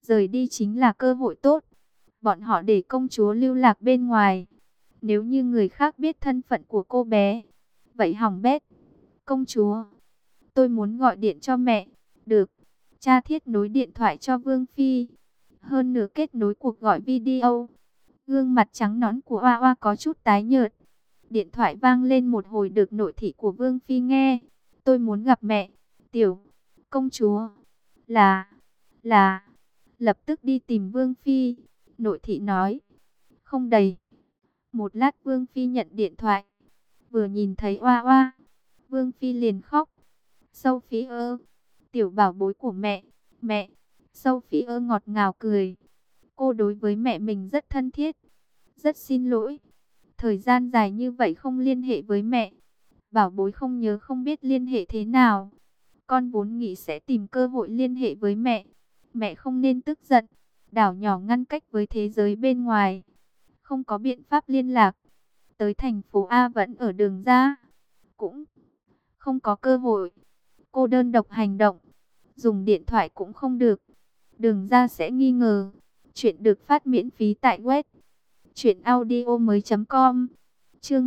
Rời đi chính là cơ hội tốt. Bọn họ để công chúa lưu lạc bên ngoài. Nếu như người khác biết thân phận của cô bé, vậy hỏng bét. Công chúa, tôi muốn gọi điện cho mẹ. Được. Cha Thiết nối điện thoại cho Vương Phi. Hơn nữa kết nối cuộc gọi video. Gương mặt trắng nõn của Oa Oa có chút tái nhợt. Điện thoại vang lên một hồi được nội thị của Vương Phi nghe. Tôi muốn gặp mẹ. Tiểu công chúa là lập tức đi tìm Vương Phi. Nội thị nói. Không đầy một lát Vương Phi nhận điện thoại. Vừa nhìn thấy Oa Oa, Vương Phi liền khóc. Sophie ơ, tiểu bảo bối của mẹ, mẹ. Sophie ơ ngọt ngào cười. Cô đối với mẹ mình rất thân thiết. Rất xin lỗi. Thời gian dài như vậy không liên hệ với mẹ. Bảo bối không nhớ không biết liên hệ thế nào. Con vốn nghĩ sẽ tìm cơ hội liên hệ với mẹ. Mẹ không nên tức giận. Đảo nhỏ ngăn cách với thế giới bên ngoài. Không có biện pháp liên lạc. Tới thành phố A vẫn ở đường ra. Cũng không có cơ hội. Cô đơn độc hành động. Dùng điện thoại cũng không được. Đường ra sẽ nghi ngờ. Chuyện được phát miễn phí tại web truyệnaudiomoi.com. Chương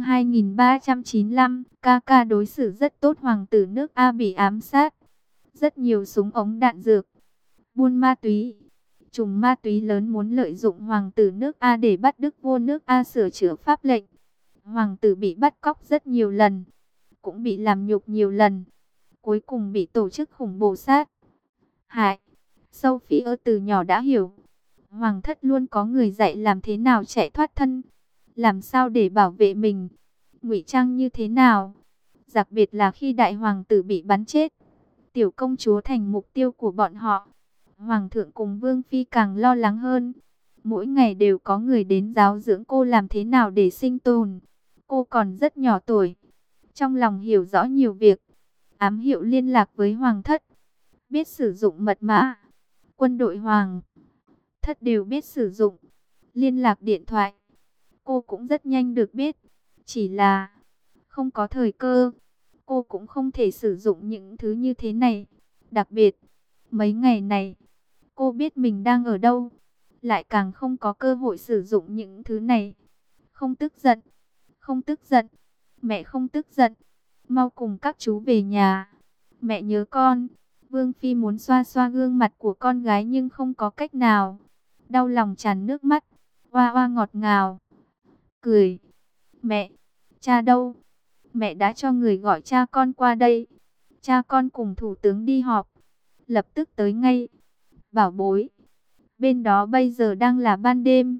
2395, ca đối xử rất tốt, hoàng tử nước A bị ám sát. Rất nhiều súng ống đạn dược, buôn ma túy. Trùm ma túy lớn muốn lợi dụng hoàng tử nước A để bắt Đức vua nước A sửa chữa pháp lệnh. Hoàng tử bị bắt cóc rất nhiều lần, cũng bị làm nhục nhiều lần. Cuối cùng bị tổ chức khủng bố sát hại. Sophie từ nhỏ đã hiểu. Hoàng thất luôn có người dạy làm thế nào chạy thoát thân. Làm sao để bảo vệ mình. Ngụy trang như thế nào. Đặc biệt là khi đại hoàng tử bị bắn chết. Tiểu công chúa thành mục tiêu của bọn họ. Hoàng thượng cùng Vương Phi càng lo lắng hơn. Mỗi ngày đều có người đến giáo dưỡng cô làm thế nào để sinh tồn. Cô còn rất nhỏ tuổi. Trong lòng hiểu rõ nhiều việc. Ám hiệu liên lạc với hoàng thất. Biết sử dụng mật mã. Quân đội hoàng thất đều biết sử dụng. Liên lạc điện thoại. Cô cũng rất nhanh được biết. Chỉ là không có thời cơ. Cô cũng không thể sử dụng những thứ như thế này. Đặc biệt, mấy ngày này, cô biết mình đang ở đâu. Lại càng không có cơ hội sử dụng những thứ này. Không tức giận. Không tức giận. Mẹ không tức giận. Mau cùng các chú về nhà. Mẹ nhớ con. Vương Phi muốn xoa xoa gương mặt của con gái nhưng không có cách nào. Đau lòng tràn nước mắt. Oa oa ngọt ngào. Cười. Mẹ. Cha đâu? Mẹ đã cho người gọi cha con qua đây. Cha con cùng thủ tướng đi họp. Lập tức tới ngay. Bảo bối. Bên đó bây giờ đang là ban đêm.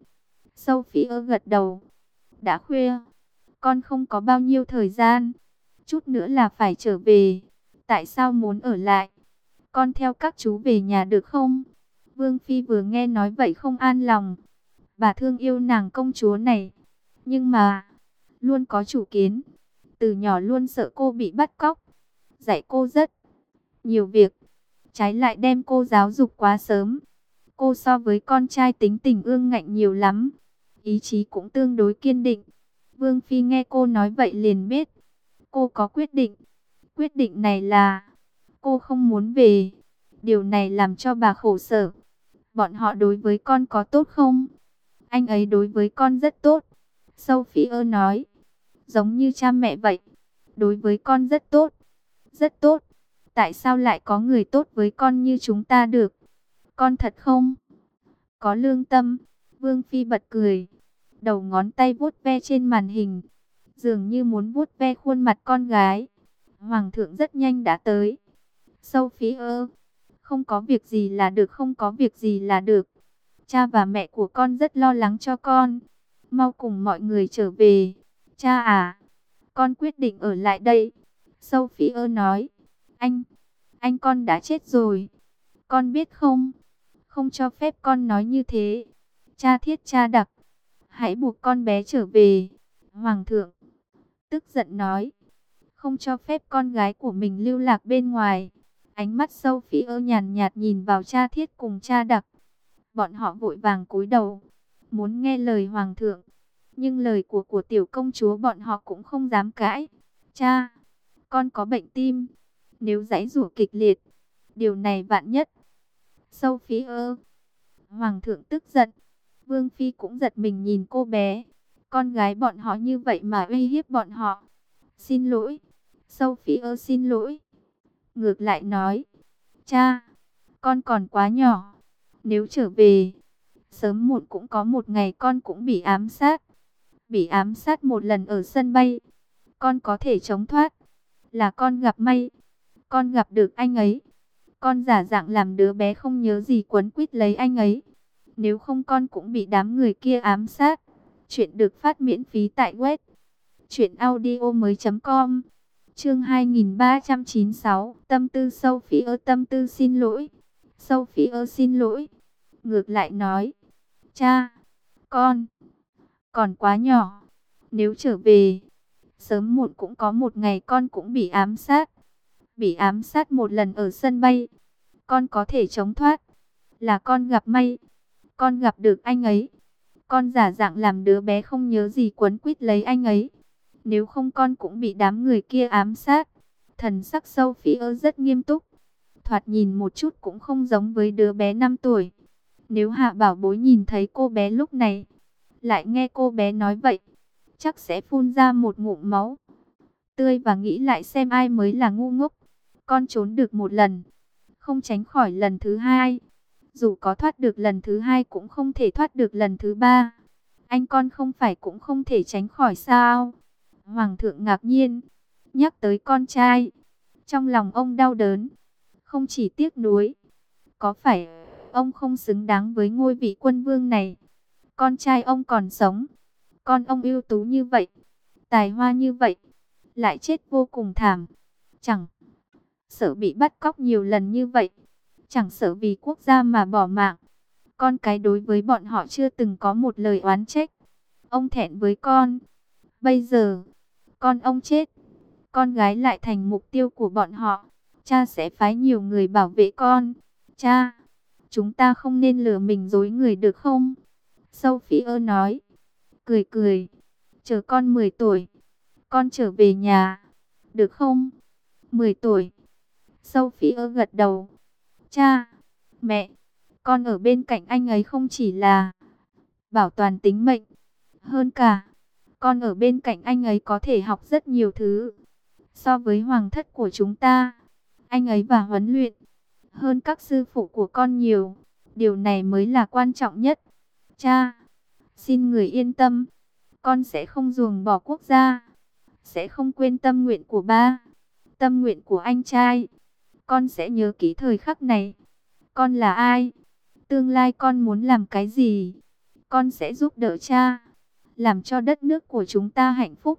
Sophie gật đầu. Đã khuya. Con không có bao nhiêu thời gian. Chút nữa là phải trở về. Tại sao muốn ở lại? Con theo các chú về nhà được không? Vương Phi vừa nghe nói vậy không an lòng. Bà thương yêu nàng công chúa này. Nhưng mà, luôn có chủ kiến. Từ nhỏ luôn sợ cô bị bắt cóc. Dạy cô rất nhiều việc. Trái lại đem cô giáo dục quá sớm. Cô so với con trai tính tình ương ngạnh nhiều lắm. Ý chí cũng tương đối kiên định. Vương Phi nghe cô nói vậy liền biết. Cô có quyết định. Quyết định này là cô không muốn về. Điều này làm cho bà khổ sở. Bọn họ đối với con có tốt không? Anh ấy đối với con rất tốt. Sophie nói. Giống như cha mẹ vậy. Đối với con rất tốt. Rất tốt. Tại sao lại có người tốt với con như chúng ta được? Con thật không? Có lương tâm. Vương Phi bật cười. Đầu ngón tay vuốt ve trên màn hình. Dường như muốn vuốt ve khuôn mặt con gái. Hoàng thượng rất nhanh đã tới. Sophie không có việc gì là được, không có việc gì là được. Cha và mẹ của con rất lo lắng cho con. Mau cùng mọi người trở về. Cha à, con quyết định ở lại đây. Sophie nói. Anh con đã chết rồi. Con biết không? Không cho phép con nói như thế. Cha Thiết cha Đặc, hãy buộc con bé trở về. Hoàng thượng tức giận nói. Không cho phép con gái của mình lưu lạc bên ngoài. Ánh mắt Sophie nhàn nhạt nhìn vào cha Thiết cùng cha Đặc. Bọn họ vội vàng cúi đầu, muốn nghe lời hoàng thượng. Nhưng lời của tiểu công chúa bọn họ cũng không dám cãi. Cha, con có bệnh tim. Nếu giãy giụa kịch liệt, điều này vạn nhất. Sophie Hoàng thượng tức giận. Vương Phi cũng giật mình nhìn cô bé. Con gái bọn họ như vậy mà uy hiếp bọn họ. Xin lỗi. Sophie xin lỗi. Ngược lại nói. Cha, con còn quá nhỏ. Nếu trở về, sớm muộn cũng có một ngày con cũng bị ám sát. Bị ám sát một lần ở sân bay. Con có thể chống thoát. Là con gặp may. Con gặp được anh ấy. Con giả dạng làm đứa bé không nhớ gì quấn quýt lấy anh ấy. Nếu không con cũng bị đám người kia ám sát. Chuyện được phát miễn phí tại web truyệnaudiomoi.com. Chương 2396, tâm tư Sophie tâm tư xin lỗi. Sophie xin lỗi. Ngược lại nói, cha, con còn quá nhỏ. Nếu trở về, sớm muộn cũng có một ngày con cũng bị ám sát. Bị ám sát một lần ở sân bay. Con có thể chống thoát. Là con gặp may. Con gặp được anh ấy. Con giả dạng làm đứa bé không nhớ gì quấn quýt lấy anh ấy. Nếu không con cũng bị đám người kia ám sát. Thần sắc Sophie rất nghiêm túc. Thoạt nhìn một chút cũng không giống với đứa bé 5 tuổi. Nếu Hạ Bảo Bối nhìn thấy cô bé lúc này, lại nghe cô bé nói vậy, chắc sẽ phun ra một ngụm máu tươi và nghĩ lại xem ai mới là ngu ngốc. Con trốn được một lần, không tránh khỏi lần thứ hai. Dù có thoát được lần thứ hai cũng không thể thoát được lần thứ ba. Anh con không phải cũng không thể tránh khỏi sao? Hoàng thượng ngạc nhiên, nhắc tới con trai. Trong lòng ông đau đớn, không chỉ tiếc nuối. Có phải ông không xứng đáng với ngôi vị quân vương này? Con trai ông còn sống. Con ông ưu tú như vậy, tài hoa như vậy, lại chết vô cùng thảm. Chẳng sợ bị bắt cóc nhiều lần như vậy. Chẳng sợ vì quốc gia mà bỏ mạng. Con cái đối với bọn họ chưa từng có một lời oán trách. Ông thẹn với con. Bây giờ, con ông chết, con gái lại thành mục tiêu của bọn họ. Cha sẽ phái nhiều người bảo vệ con. Cha, chúng ta không nên lừa mình dối người được không? Sophie nói, cười cười. Chờ con 10 tuổi, con trở về nhà, được không? 10 tuổi. Sophie gật đầu. Cha, mẹ, con ở bên cạnh anh ấy không chỉ là bảo toàn tính mệnh. Hơn cả, con ở bên cạnh anh ấy có thể học rất nhiều thứ. So với hoàng thất của chúng ta, anh ấy và huấn luyện hơn các sư phụ của con nhiều. Điều này mới là quan trọng nhất. Cha, xin người yên tâm. Con sẽ không ruồng bỏ quốc gia. Sẽ không quên tâm nguyện của ba. Tâm nguyện của anh trai. Con sẽ nhớ kỹ thời khắc này. Con là ai? Tương lai con muốn làm cái gì? Con sẽ giúp đỡ cha. Làm cho đất nước của chúng ta hạnh phúc,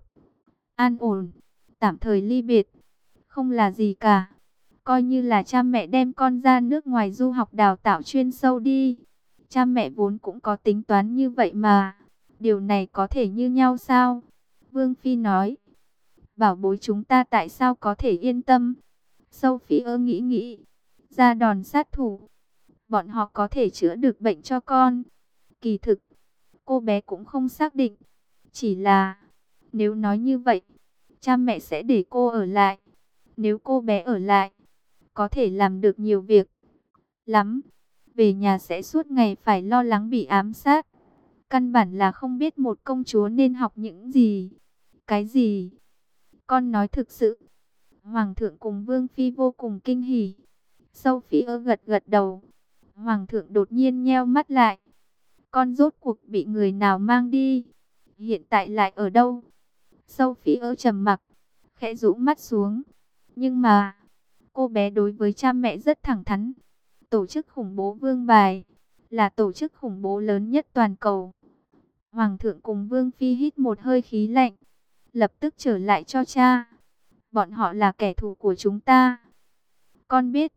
an ổn, tạm thời ly biệt. Không là gì cả. Coi như là cha mẹ đem con ra nước ngoài du học đào tạo chuyên sâu đi. Cha mẹ vốn cũng có tính toán như vậy mà. Điều này có thể như nhau sao? Vương Phi nói. Bảo bối chúng ta tại sao có thể yên tâm? Sophie nghĩ. Ra đòn sát thủ. Bọn họ có thể chữa được bệnh cho con. Kỳ thực, cô bé cũng không xác định. Chỉ là, nếu nói như vậy, cha mẹ sẽ để cô ở lại. Nếu cô bé ở lại, có thể làm được nhiều việc lắm. Về nhà sẽ suốt ngày phải lo lắng bị ám sát. Căn bản là không biết một công chúa nên học những gì. Cái gì? Con nói thực sự. Hoàng thượng cùng Vương Phi vô cùng kinh hỉ. Sophie gật đầu. Hoàng thượng đột nhiên nheo mắt lại. Con rốt cuộc bị người nào mang đi? Hiện tại lại ở đâu? Sophie trầm mặc, khẽ rũ mắt xuống. Nhưng mà, cô bé đối với cha mẹ rất thẳng thắn. Tổ chức khủng bố Vương Bài là tổ chức khủng bố lớn nhất toàn cầu. Hoàng thượng cùng Vương Phi hít một hơi khí lạnh, lập tức trở lại cho cha. Bọn họ là kẻ thù của chúng ta. Con biết.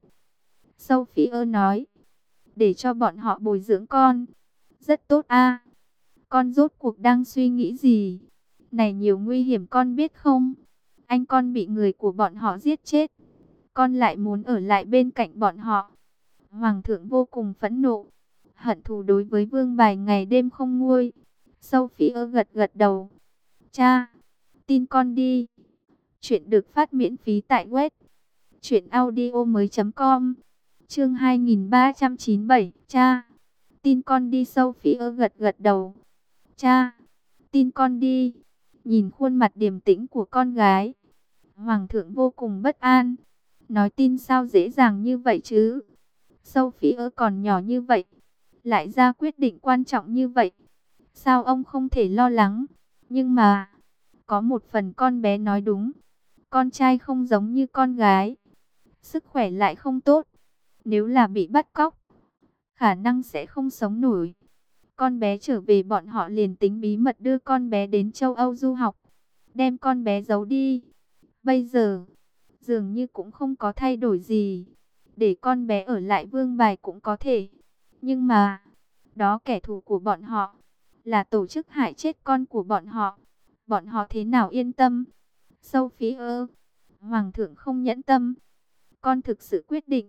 Sophie nói. Để cho bọn họ bồi dưỡng con. Rất tốt a. Con rốt cuộc đang suy nghĩ gì? Này nhiều nguy hiểm con biết không? Anh con bị người của bọn họ giết chết. Con lại muốn ở lại bên cạnh bọn họ. Hoàng thượng vô cùng phẫn nộ. Hận thù đối với Vương Bài ngày đêm không nguôi. Sophie gật đầu. Cha, tin con đi. Chuyện được phát miễn phí tại web truyệnaudiomoi.com. Chương 2397. Cha, tin con đi. Sophia gật gật đầu. Cha, tin con đi. Nhìn khuôn mặt điềm tĩnh của con gái, Hoàng thượng vô cùng bất an. Nói tin sao dễ dàng như vậy chứ? Sophia còn nhỏ như vậy, lại ra quyết định quan trọng như vậy. Sao ông không thể lo lắng? Nhưng mà, có một phần con bé nói đúng. Con trai không giống như con gái. Sức khỏe lại không tốt. Nếu là bị bắt cóc, khả năng sẽ không sống nổi. Con bé trở về bọn họ liền tính bí mật đưa con bé đến châu Âu du học. Đem con bé giấu đi. Bây giờ, dường như cũng không có thay đổi gì. Để con bé ở lại Vương Bài cũng có thể. Nhưng mà, đó kẻ thù của bọn họ, là tổ chức hại chết con của bọn họ. Bọn họ thế nào yên tâm? Sophie, Hoàng thượng không nhẫn tâm. Con thực sự quyết định.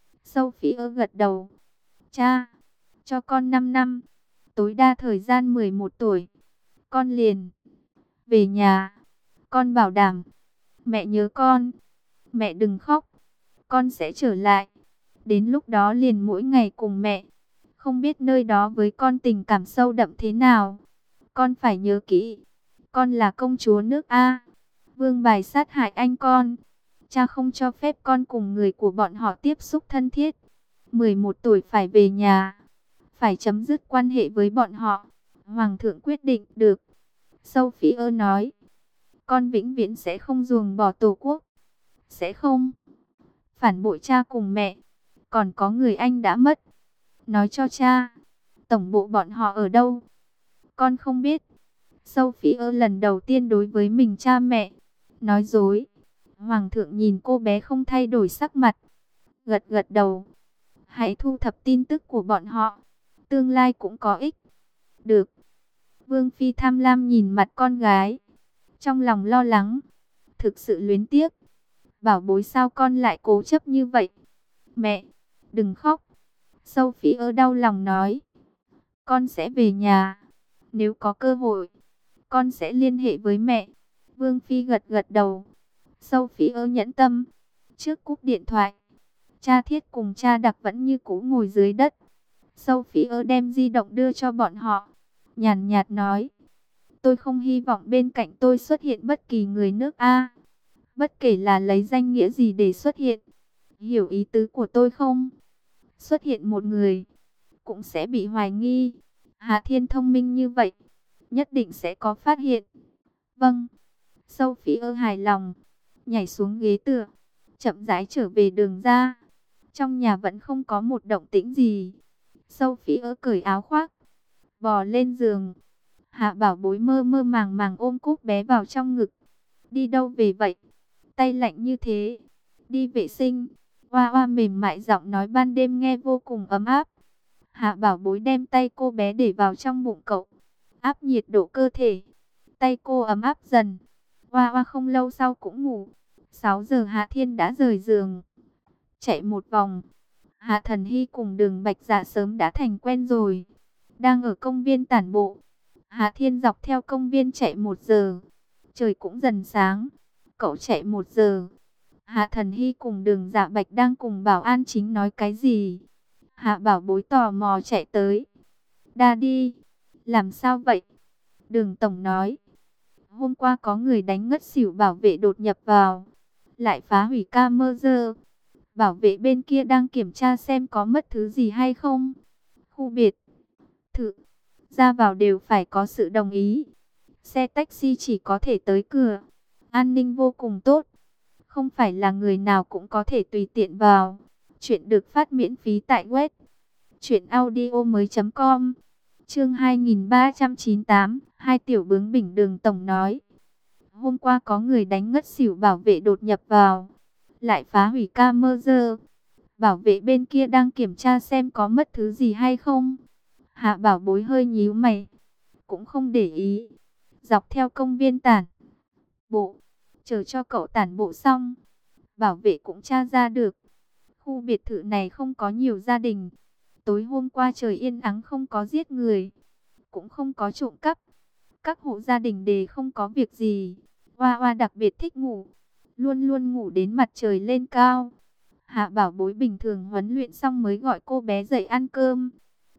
Sophie gật đầu. Cha, cho con 5 năm. Tối đa thời gian 11 tuổi. Con liền về nhà. Con bảo đảm. Mẹ nhớ con. Mẹ đừng khóc. Con sẽ trở lại. Đến lúc đó liền mỗi ngày cùng mẹ. Không biết nơi đó với con tình cảm sâu đậm thế nào. Con phải nhớ kỹ. Con là công chúa nước A. Vương Bài sát hại anh con. Cha không cho phép con cùng người của bọn họ tiếp xúc thân thiết. 11 tuổi phải về nhà. Phải chấm dứt quan hệ với bọn họ. Hoàng thượng quyết định được. Sophie nói. Con vĩnh viễn sẽ không ruồng bỏ tổ quốc. Sẽ không phản bội cha cùng mẹ. Còn có người anh đã mất. Nói cho cha. Tổng bộ bọn họ ở đâu? Con không biết. Sophie lần đầu tiên đối với mình cha mẹ nói dối. Hoàng thượng nhìn cô bé không thay đổi sắc mặt. Gật gật đầu. Hãy thu thập tin tức của bọn họ. Tương lai cũng có ích. Được. Vương Phi tham lam nhìn mặt con gái. Trong lòng lo lắng. Thực sự luyến tiếc. Bảo bối sao con lại cố chấp như vậy? Mẹ, đừng khóc. Sophie đau lòng nói. Con sẽ về nhà. Nếu có cơ hội, con sẽ liên hệ với mẹ. Vương Phi gật gật đầu. Sophie nhẫn tâm. Trước cúp điện thoại, cha Thiết cùng cha Đặc vẫn như cũ ngồi dưới đất. Sophie đem di động đưa cho bọn họ. Nhàn nhạt nói. Tôi không hy vọng bên cạnh tôi xuất hiện bất kỳ người nước A. Bất kể là lấy danh nghĩa gì để xuất hiện. Hiểu ý tứ của tôi không? Xuất hiện một người, cũng sẽ bị hoài nghi. Hạ Thiên thông minh như vậy, nhất định sẽ có phát hiện. Vâng. Sophie hài lòng, nhảy xuống ghế tựa, chậm rãi trở về đường ra. Trong nhà vẫn không có một động tĩnh gì. Sophie cởi áo khoác, bò lên giường. Hạ Bảo Bối mơ mơ màng màng ôm Cúc bé vào trong ngực. Đi đâu về vậy? Tay lạnh như thế. Đi vệ sinh. Oa oa mềm mại giọng nói ban đêm nghe vô cùng ấm áp. Hạ Bảo Bối đem tay cô bé để vào trong bụng cậu, áp nhiệt độ cơ thể. Tay cô ấm áp dần. Oa oa không lâu sau cũng ngủ. 6 giờ Hạ Thiên đã rời giường, chạy một vòng. Hạ Thần Hy cùng Đường Bạch Dạ sớm đã thành quen rồi, đang ở công viên tản bộ. Hạ Thiên dọc theo công viên chạy 1 giờ. Trời cũng dần sáng. Cậu chạy 1 giờ. Hạ Thần Hy cùng Đường Dạ Bạch đang cùng bảo an chính nói cái gì. Hạ Bảo Bối tò mò chạy tới. Daddy, làm sao vậy? Đường Tổng nói. Hôm qua có người đánh ngất xỉu bảo vệ đột nhập vào, lại phá hủy camera. Bảo vệ bên kia đang kiểm tra xem có mất thứ gì hay không. Khu biệt thự ra vào đều phải có sự đồng ý. Xe taxi chỉ có thể tới cửa. An ninh vô cùng tốt. Không phải là người nào cũng có thể tùy tiện vào. Chuyện được phát miễn phí tại web truyệnaudiomoi.com. Chương 2398, hai tiểu bướng bỉnh. Đường Tổng nói. Hôm qua có người đánh ngất xỉu bảo vệ đột nhập vào, lại phá hủy camera. Bảo vệ bên kia đang kiểm tra xem có mất thứ gì hay không. Hạ Bảo Bối hơi nhíu mày, cũng không để ý. Dọc theo công viên tản bộ, chờ cho cậu tản bộ xong, bảo vệ cũng tra ra được. Khu biệt thự này không có nhiều gia đình. Tối hôm qua trời yên ắng, không có giết người, cũng không có trộm cắp. Các hộ gia đình đều không có việc gì. Oa oa đặc biệt thích ngủ, luôn luôn ngủ đến mặt trời lên cao. Hạ Bảo Bối bình thường huấn luyện xong mới gọi cô bé dậy ăn cơm.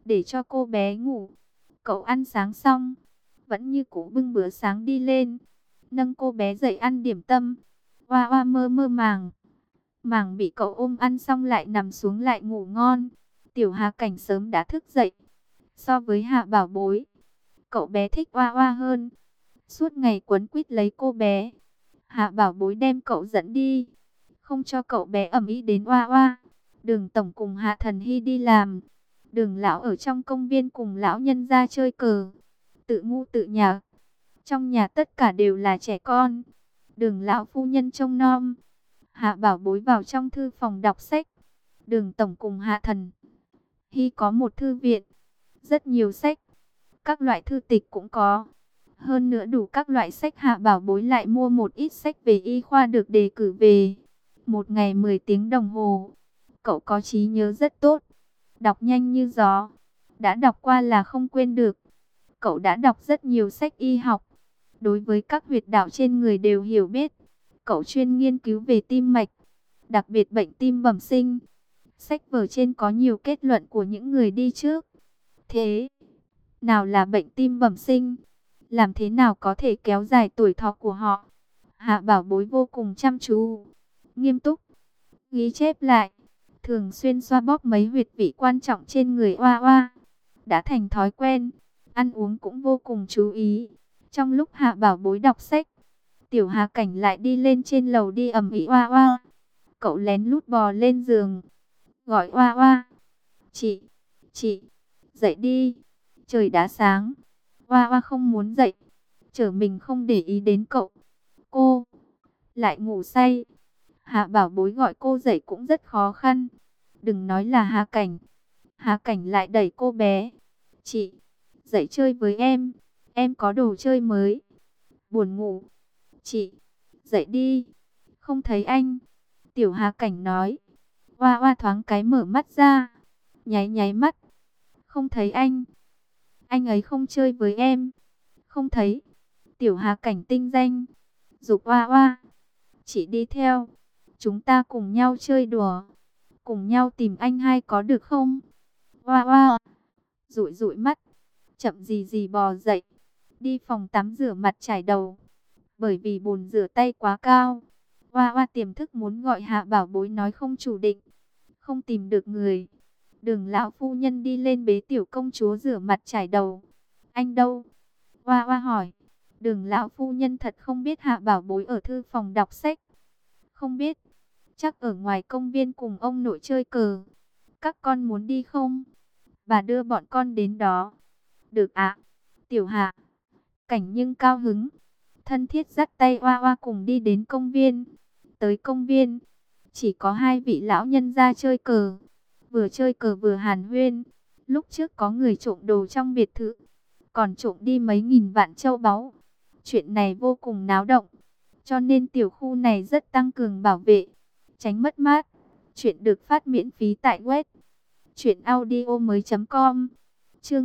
để cho cô bé ngủ. Cậu ăn sáng xong, vẫn như cũ bưng bữa sáng đi lên, nâng cô bé dậy ăn điểm tâm. Oa oa mơ mơ màng, màng bị cậu ôm ăn xong lại nằm xuống lại ngủ ngon. Tiểu Hà Cảnh sớm đã thức dậy. So với Hạ Bảo Bối, cậu bé thích Oa Oa hơn. Suốt ngày quấn quýt lấy cô bé. Hạ Bảo Bối đem cậu dẫn đi, không cho cậu bé ầm ĩ đến Oa Oa. Đường tổng cùng Hạ Thần Hy đi làm. Đường lão ở trong công viên cùng lão nhân ra chơi cờ, tự ngu tự nhạc. Trong nhà tất cả đều là trẻ con. Đường lão phu nhân trông nom. Hạ Bảo Bối vào trong thư phòng đọc sách. Đường tổng cùng Hạ Thần Hy có một thư viện, rất nhiều sách, các loại thư tịch cũng có. Hơn nữa đủ các loại sách. Hạ Bảo Bối lại mua một ít sách về y khoa được đề cử về. Một ngày 10 tiếng đồng hồ. Cậu có trí nhớ rất tốt, đọc nhanh như gió. Đã đọc qua là không quên được. Cậu đã đọc rất nhiều sách y học, đối với các huyệt đạo trên người đều hiểu biết. Cậu chuyên nghiên cứu về tim mạch, đặc biệt bệnh tim bẩm sinh. Sách vở trên có nhiều kết luận của những người đi trước. Thế nào là bệnh tim bẩm sinh? Làm thế nào có thể kéo dài tuổi thọ của họ? Hạ Bảo Bối vô cùng chăm chú, nghiêm túc, ghi chép lại. Thường xuyên xoa bóp mấy huyệt vị quan trọng trên người Oa Oa. Đã thành thói quen, ăn uống cũng vô cùng chú ý. Trong lúc Hạ Bảo Bối đọc sách, Tiểu Hà Cảnh lại đi lên trên lầu đi ầm ĩ Oa Oa. Cậu lén lút bò lên giường, gọi Oa Oa. Chị, dậy đi, trời đã sáng. Oa Oa không muốn dậy, trở mình không để ý đến cậu. Cô lại ngủ say. Hạ Bảo Bối gọi cô dậy cũng rất khó khăn. Đừng nói là Hà Cảnh. Hà Cảnh lại đẩy cô bé. Chị, dậy chơi với em có đồ chơi mới. Buồn ngủ. Chị, dậy đi, không thấy anh. Tiểu Hà Cảnh nói. Oa Oa thoáng cái mở mắt ra, nháy nháy mắt. Không thấy anh ấy không chơi với em. Không thấy. Tiểu Hà Cảnh tinh danh, giục Oa Oa. Chị đi theo, chúng ta cùng nhau chơi đùa, cùng nhau tìm anh hai có được không? Oa Oa dụi dụi mắt, chậm gì gì bò dậy, đi phòng tắm rửa mặt chải đầu. Bởi vì bồn rửa tay quá cao, Oa Oa tiềm thức muốn gọi Hạ Bảo Bối nói không chủ định, không tìm được người. Đường lão phu nhân đi lên bế tiểu công chúa rửa mặt chải đầu. Anh đâu? Oa Oa hỏi. Đường lão phu nhân thật không biết Hạ Bảo Bối ở thư phòng đọc sách. Không biết, chắc ở ngoài công viên cùng ông nội chơi cờ. Các con muốn đi không? Bà đưa bọn con đến đó. Được ạ. Tiểu Hạ Cảnh nhưng cao hứng, thân thiết dắt tay Oa Oa cùng đi đến công viên. Tới công viên, chỉ có hai vị lão nhân ra chơi cờ. Vừa chơi cờ vừa hàn huyên. Lúc trước có người trộm đồ trong biệt thự, còn trộm đi mấy nghìn vạn châu báu. Chuyện này vô cùng náo động, cho nên tiểu khu này rất tăng cường bảo vệ, tránh mất mát. Chuyện được phát miễn phí tại web truyệnaudiomoi.com. Chương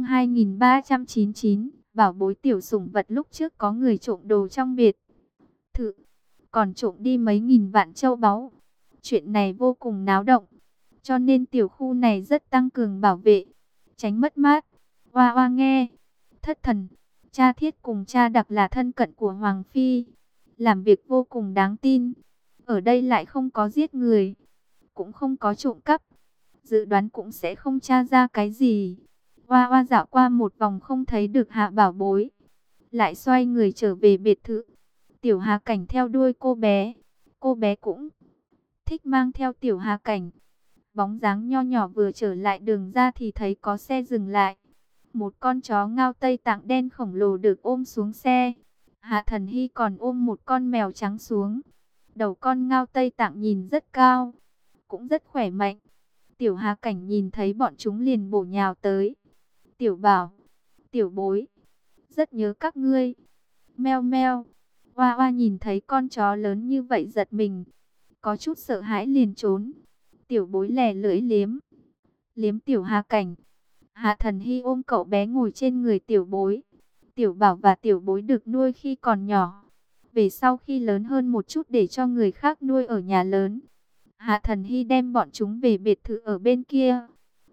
2399, Bảo Bối tiểu sủng vật. Lúc trước có người trộm đồ trong biệt thự, còn trộm đi mấy nghìn vạn châu báu. Chuyện này vô cùng náo động, cho nên tiểu khu này rất tăng cường bảo vệ, tránh mất mát. Oa Oa nghe, thất thần. Cha Thiết cùng cha Đặc là thân cận của Hoàng Phi, làm việc vô cùng đáng tin. Ở đây lại không có giết người, cũng không có trộm cắp, dự đoán cũng sẽ không tra ra cái gì. Oa Oa dạo qua một vòng không thấy được Hạ Bảo Bối, lại xoay người trở về biệt thự. Tiểu Hà Cảnh theo đuôi cô bé cũng thích mang theo Tiểu Hà Cảnh. Bóng dáng nho nhỏ vừa trở lại đường ra thì thấy có xe dừng lại. Một con chó ngao Tây Tạng đen khổng lồ được ôm xuống xe. Hạ Thần Hy còn ôm một con mèo trắng xuống. Đầu con ngao Tây Tạng nhìn rất cao, cũng rất khỏe mạnh. Tiểu Hà Cảnh nhìn thấy bọn chúng liền bổ nhào tới. Tiểu Bảo, Tiểu Bối, rất nhớ các ngươi. Meo meo. Oa Oa nhìn thấy con chó lớn như vậy giật mình, có chút sợ hãi liền trốn. Tiểu Bối lè lưỡi liếm Tiểu Hà Cảnh. Hạ Thần Hy ôm cậu bé ngồi trên người Tiểu Bối. Tiểu Bảo và Tiểu Bối được nuôi khi còn nhỏ, về sau khi lớn hơn một chút để cho người khác nuôi ở nhà lớn. Hạ Thần Hy đem bọn chúng về biệt thự ở bên kia.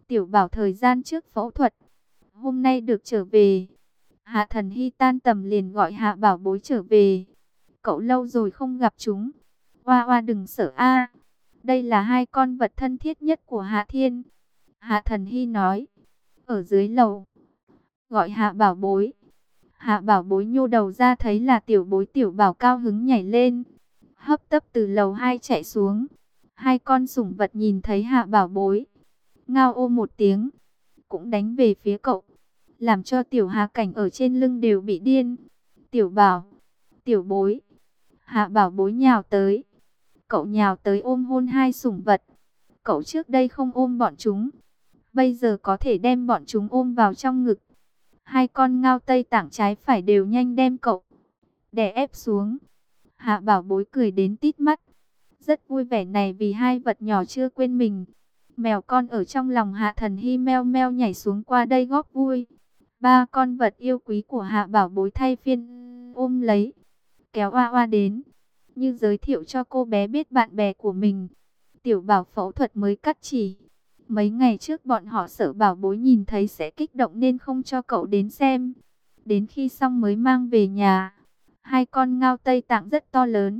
Tiểu Bảo thời gian trước phẫu thuật, hôm nay được trở về. Hạ Thần Hy tan tầm liền gọi Hạ Bảo Bối trở về. Cậu lâu rồi không gặp chúng. Oa oa đừng sợ a. Đây là hai con vật thân thiết nhất của Hạ Thiên. Hạ Thần Hy nói. Ở dưới lầu. Gọi Hạ Bảo Bối. Hạ Bảo Bối nhô đầu ra thấy là Tiểu Bối. Tiểu Bảo cao hứng nhảy lên. Hấp tấp từ lầu 2 chạy xuống. Hai con sủng vật nhìn thấy Hạ Bảo Bối. Ngao ô một tiếng. Cũng đánh về phía cậu. Làm cho Tiểu Hà Cảnh ở trên lưng đều bị điên. Tiểu Bảo. Tiểu Bối. Hạ Bảo Bối nhào tới. Cậu nhào tới ôm hôn hai sủng vật. Cậu trước đây không ôm bọn chúng. Bây giờ có thể đem bọn chúng ôm vào trong ngực. Hai con ngao Tây Tạng trái phải đều nhanh đem cậu đè ép xuống. Hạ Bảo Bối cười đến tít mắt. Rất vui vẻ này vì hai vật nhỏ chưa quên mình. Mèo con ở trong lòng Hạ Thần Hy meo meo nhảy xuống qua đây góp vui. Ba con vật yêu quý của Hạ Bảo Bối thay phiên ôm lấy. Kéo Oa Oa đến. Như giới thiệu cho cô bé biết bạn bè của mình. Tiểu Bảo phẫu thuật mới cắt chỉ. Mấy ngày trước bọn họ sợ Bảo Bối nhìn thấy sẽ kích động nên không cho cậu đến xem. Đến khi xong mới mang về nhà. Hai con ngao Tây Tạng rất to lớn.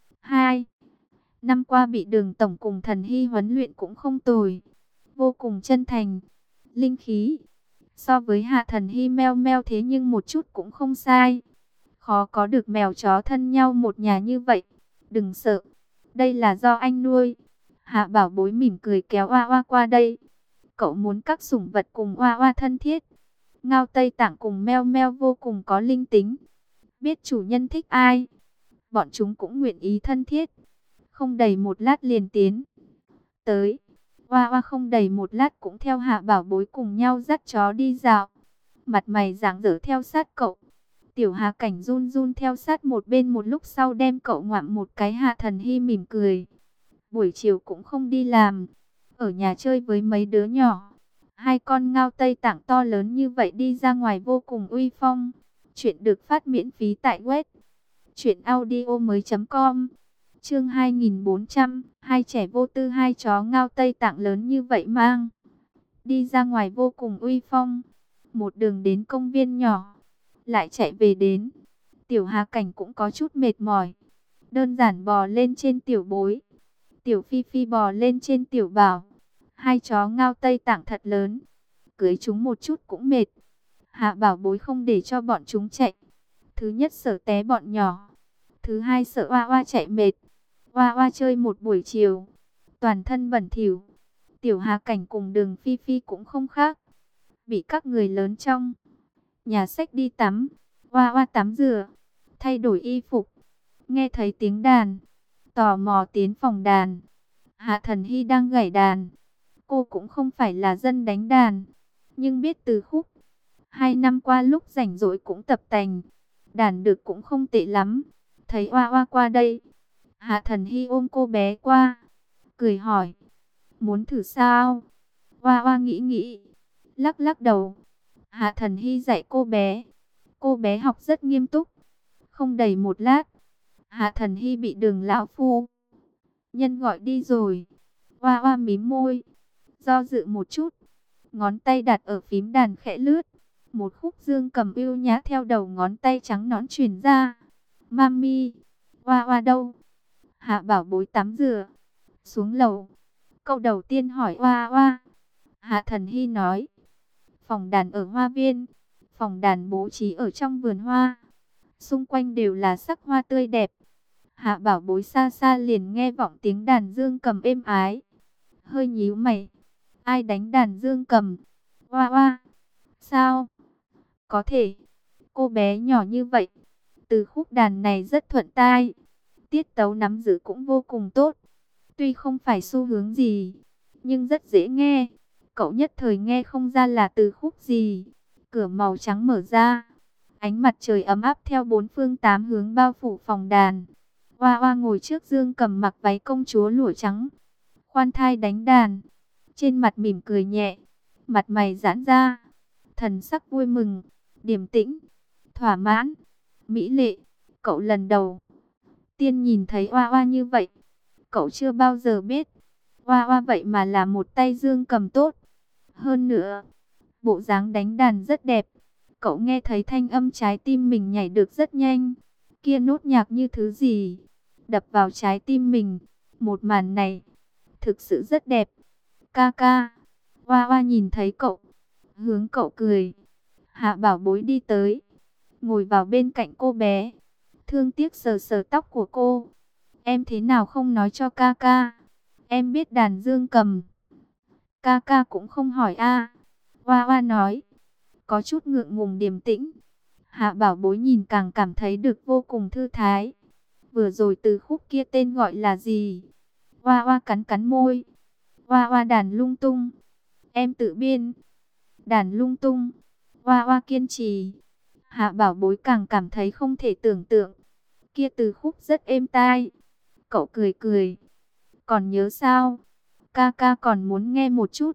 2 năm qua bị Đường Tổng cùng Thần Hy huấn luyện cũng không tồi. Vô cùng chân thành. Linh khí. So với Hạ Thần Hy meo meo thế nhưng một chút cũng không sai. Khó có được mèo chó thân nhau một nhà như vậy. Đừng sợ. Đây là do anh nuôi. Hạ Bảo Bối mỉm cười kéo Oa Oa qua đây. Cậu muốn các sủng vật cùng Oa Oa thân thiết. Ngao Tây Tạng cùng meo meo vô cùng có linh tính. Biết chủ nhân thích ai. Bọn chúng cũng nguyện ý thân thiết. Không đầy một lát liền tiến tới. Oa Oa không đầy một lát cũng theo Hạ Bảo Bối cùng nhau dắt chó đi dạo. Mặt mày rạng rỡ theo sát cậu. Tiểu Hà Cảnh run run theo sát một bên, một lúc sau đem cậu ngoạm một cái. Hạ Thần Hy mỉm cười. Buổi chiều cũng không đi làm. Ở nhà chơi với mấy đứa nhỏ. Hai con ngao Tây Tạng to lớn như vậy đi ra ngoài vô cùng uy phong. Chuyện được phát miễn phí tại web truyệnaudiomoi.com. Chương 2400, hai trẻ vô tư. Hai chó ngao Tây Tạng lớn như vậy mang đi ra ngoài vô cùng uy phong. Một đường đến công viên nhỏ, lại chạy về đến. Tiểu Hà Cảnh cũng có chút mệt mỏi. Đơn giản bò lên trên Tiểu Bối. Tiểu Phi Phi bò lên trên Tiểu Bảo. Hai chó ngao Tây Tạng thật lớn. Cưới chúng một chút cũng mệt. Hạ Bảo Bối không để cho bọn chúng chạy. Thứ nhất sợ té bọn nhỏ. Thứ hai sợ Oa Oa chạy mệt. Oa Oa chơi một buổi chiều. Toàn thân bẩn thỉu. Tiểu Hà Cảnh cùng Đường Phi Phi cũng không khác. Bị các người lớn trong nhà xách đi tắm. Oa Oa tắm rửa. Thay đổi y phục. Nghe thấy tiếng đàn. Tò mò tiến phòng đàn. Hạ Thần Hy đang gảy đàn. Cô cũng không phải là dân đánh đàn. Nhưng biết từ khúc. 2 năm qua lúc rảnh rỗi cũng tập tành. Đàn được cũng không tệ lắm. Thấy Oa Oa qua đây. Hạ Thần Hy ôm cô bé qua. Cười hỏi. Muốn thử sao? Oa Oa nghĩ nghĩ. Lắc lắc đầu. Hạ Thần Hy dạy cô bé. Cô bé học rất nghiêm túc. Không đầy một lát. Hạ Thần Hy bị Đường lão phu nhân gọi đi rồi. Oa Oa mím môi. Do dự một chút. Ngón tay đặt ở phím đàn khẽ lướt. Một khúc dương cầm ưu nhã theo đầu ngón tay trắng nõn truyền ra. Mami. Oa Oa đâu? Hạ Bảo Bối tắm rửa. Xuống lầu. Câu đầu tiên hỏi Oa Oa. Hạ Thần Hy nói. Phòng đàn ở hoa viên. Phòng đàn bố trí ở trong vườn hoa. Xung quanh đều là sắc hoa tươi đẹp. Hạ Bảo Bối xa xa liền nghe vọng tiếng đàn dương cầm êm ái. Hơi nhíu mày. Ai đánh đàn dương cầm? Oa Oa. Sao? Có thể. Cô bé nhỏ như vậy. Từ khúc đàn này rất thuận tai. Tiết tấu nắm giữ cũng vô cùng tốt. Tuy không phải xu hướng gì, nhưng rất dễ nghe. Cậu nhất thời nghe không ra là từ khúc gì. Cửa màu trắng mở ra. Ánh mặt trời ấm áp theo bốn phương tám hướng bao phủ phòng đàn. Oa Oa ngồi trước dương cầm mặc váy công chúa lụa trắng. Khoan thai đánh đàn. Trên mặt mỉm cười nhẹ. Mặt mày giãn ra. Thần sắc vui mừng. Điềm tĩnh. Thỏa mãn. Mỹ lệ. Cậu lần đầu tiên nhìn thấy Oa Oa như vậy. Cậu chưa bao giờ biết. Oa Oa vậy mà là một tay dương cầm tốt. Hơn nữa, bộ dáng đánh đàn rất đẹp. Cậu nghe thấy thanh âm trái tim mình nhảy được rất nhanh. Kia nốt nhạc như thứ gì đập vào trái tim mình. Một màn này thực sự rất đẹp. Ca ca. Hoa Hoa nhìn thấy cậu, hướng cậu cười. Hạ Bảo Bối đi tới, ngồi vào bên cạnh cô bé, thương tiếc sờ sờ tóc của cô. Em thế nào không nói cho ca ca? Em biết đàn dương cầm. Ca ca cũng không hỏi a. Hoa Hoa nói, có chút ngượng ngùng điềm tĩnh. Hạ Bảo Bối nhìn càng cảm thấy được vô cùng thư thái. Vừa rồi từ khúc kia tên gọi là gì? Hoa Hoa cắn cắn môi. Hoa Hoa đàn lung tung. Em tự biên. Đàn lung tung. Hoa Hoa kiên trì. Hạ Bảo Bối càng cảm thấy không thể tưởng tượng. Kia từ khúc rất êm tai. Cậu cười cười. Còn nhớ sao? Ca ca còn muốn nghe một chút.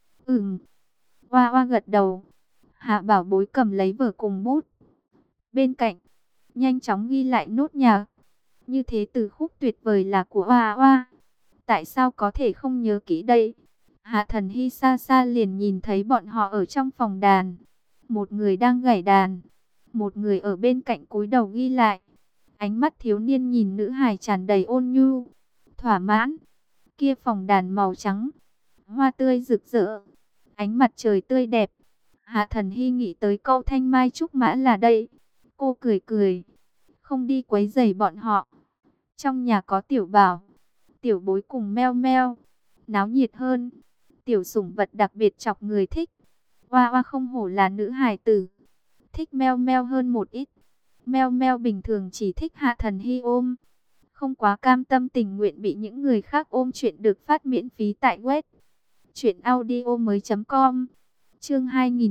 Hoa Hoa gật đầu. Hạ Bảo Bối cầm lấy vở cùng bút. Bên cạnh, nhanh chóng ghi lại nốt nhạc. Như thế từ khúc tuyệt vời là của Hoa Hoa. Tại sao có thể không nhớ kỹ đây? Hạ Thần Hy xa xa liền nhìn thấy bọn họ ở trong phòng đàn. Một người đang gảy đàn, một người ở bên cạnh cúi đầu ghi lại. Ánh mắt thiếu niên nhìn nữ hài tràn đầy ôn nhu, thỏa mãn. Kia phòng đàn màu trắng, hoa tươi rực rỡ, ánh mặt trời tươi đẹp. Hạ Thần Hy nghĩ tới câu thanh mai trúc mã là đây. Cô cười cười, không đi quấy rầy bọn họ. Trong nhà có Tiểu Bảo, Tiểu Bối cùng Meo Meo, náo nhiệt hơn. Tiểu sủng vật đặc biệt chọc người thích. Hoa Hoa không hổ là nữ hài tử, thích Meo Meo hơn một ít. Meo Meo bình thường chỉ thích Hạ Thần Hy ôm, không quá cam tâm tình nguyện bị những người khác ôm. Chuyện được phát miễn phí tại web truyệnaudiomoi.com. Chương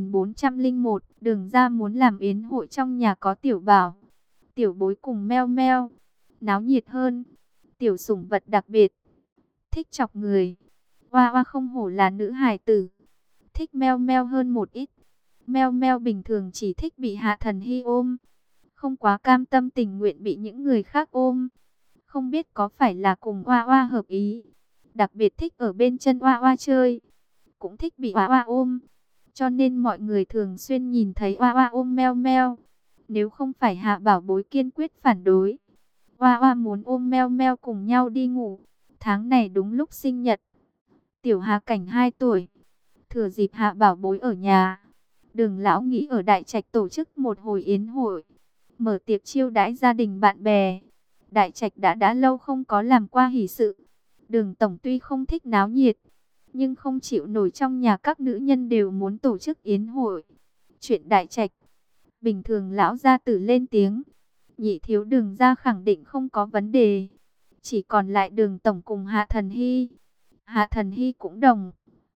2401, Đường Ra muốn làm yến hội trong nhà có Tiểu Bảo, Tiểu Bối cùng Meo Meo, náo nhiệt hơn. Tiểu sủng vật đặc biệt thích chọc người. Hoa Hoa không hổ là nữ hài tử, thích Meo Meo hơn một ít. Meo Meo bình thường chỉ thích bị Hạ Thần Hy ôm, không quá cam tâm tình nguyện bị những người khác ôm. Không biết có phải là cùng Hoa Hoa hợp ý, đặc biệt thích ở bên chân Hoa Hoa chơi, cũng thích bị Hoa Hoa ôm. Cho nên mọi người thường xuyên nhìn thấy Hoa Hoa ôm Meo Meo. Nếu không phải Hạ Bảo Bối kiên quyết phản đối, Hoa Hoa muốn ôm Meo Meo cùng nhau đi ngủ. Tháng này đúng lúc sinh nhật Tiểu Hà Cảnh 2 tuổi. Thừa dịp Hạ Bảo Bối ở nhà, Đường lão nghĩ ở Đại Trạch tổ chức một hồi yến hội, mở tiệc chiêu đãi gia đình bạn bè. Đại Trạch đã lâu không có làm qua hỷ sự. Đường tổng tuy không thích náo nhiệt, nhưng không chịu nổi trong nhà các nữ nhân đều muốn tổ chức yến hội. Chuyện Đại Trạch, bình thường lão gia tử lên tiếng, nhị thiếu Đường gia khẳng định không có vấn đề. Chỉ còn lại Đường tổng cùng Hạ Thần Hy. Hạ Thần Hy cũng đồng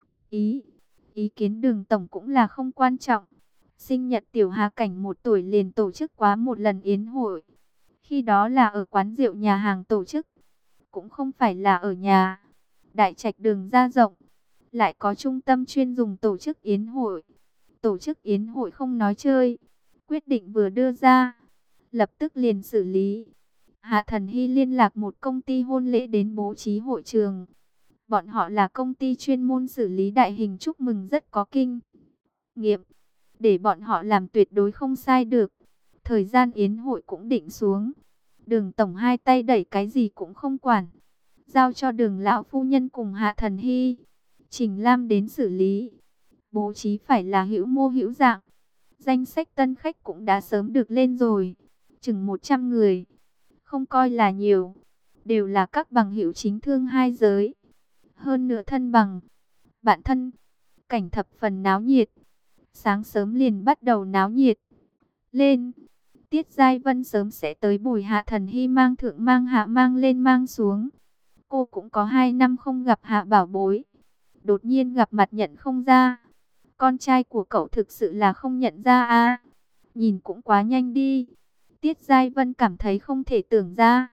ý. Ý kiến Đường tổng cũng là không quan trọng. Sinh nhật Tiểu Hà Cảnh 1 tuổi liền tổ chức quá một lần yến hội. Khi đó là ở quán rượu nhà hàng tổ chức, cũng không phải là ở nhà. Đại Trạch Đường ra rộng, lại có trung tâm chuyên dùng tổ chức yến hội. Tổ chức yến hội không nói chơi. Quyết định vừa đưa ra, lập tức liền xử lý. Hạ Thần Hy liên lạc một công ty hôn lễ đến bố trí hội trường. Bọn họ là công ty chuyên môn xử lý đại hình chúc mừng rất có kinh nghiệm, để bọn họ làm tuyệt đối không sai được. Thời gian yến hội cũng định xuống. Đường tổng hai tay đẩy cái gì cũng không quản, giao cho Đường lão phu nhân cùng Hạ Thần Hy, Trình Lam đến xử lý. Bố trí phải là hữu mô hữu dạng. Danh sách tân khách cũng đã sớm được lên rồi, chừng 100 người, không coi là nhiều, đều là các bằng hữu chính thương hai giới, hơn nửa thân bằng, bạn thân. Cảnh thập phần náo nhiệt. Sáng sớm liền bắt đầu náo nhiệt lên. Tiết Giai Vân sớm sẽ tới bồi Hạ Thần Hy mang thượng mang hạ, mang lên mang xuống. Cô cũng có 2 năm không gặp Hạ Bảo Bối, đột nhiên gặp mặt nhận không ra. Con trai của cậu thực sự là không nhận ra à? Nhìn cũng quá nhanh đi. Tiết Giai Vân cảm thấy không thể tưởng ra.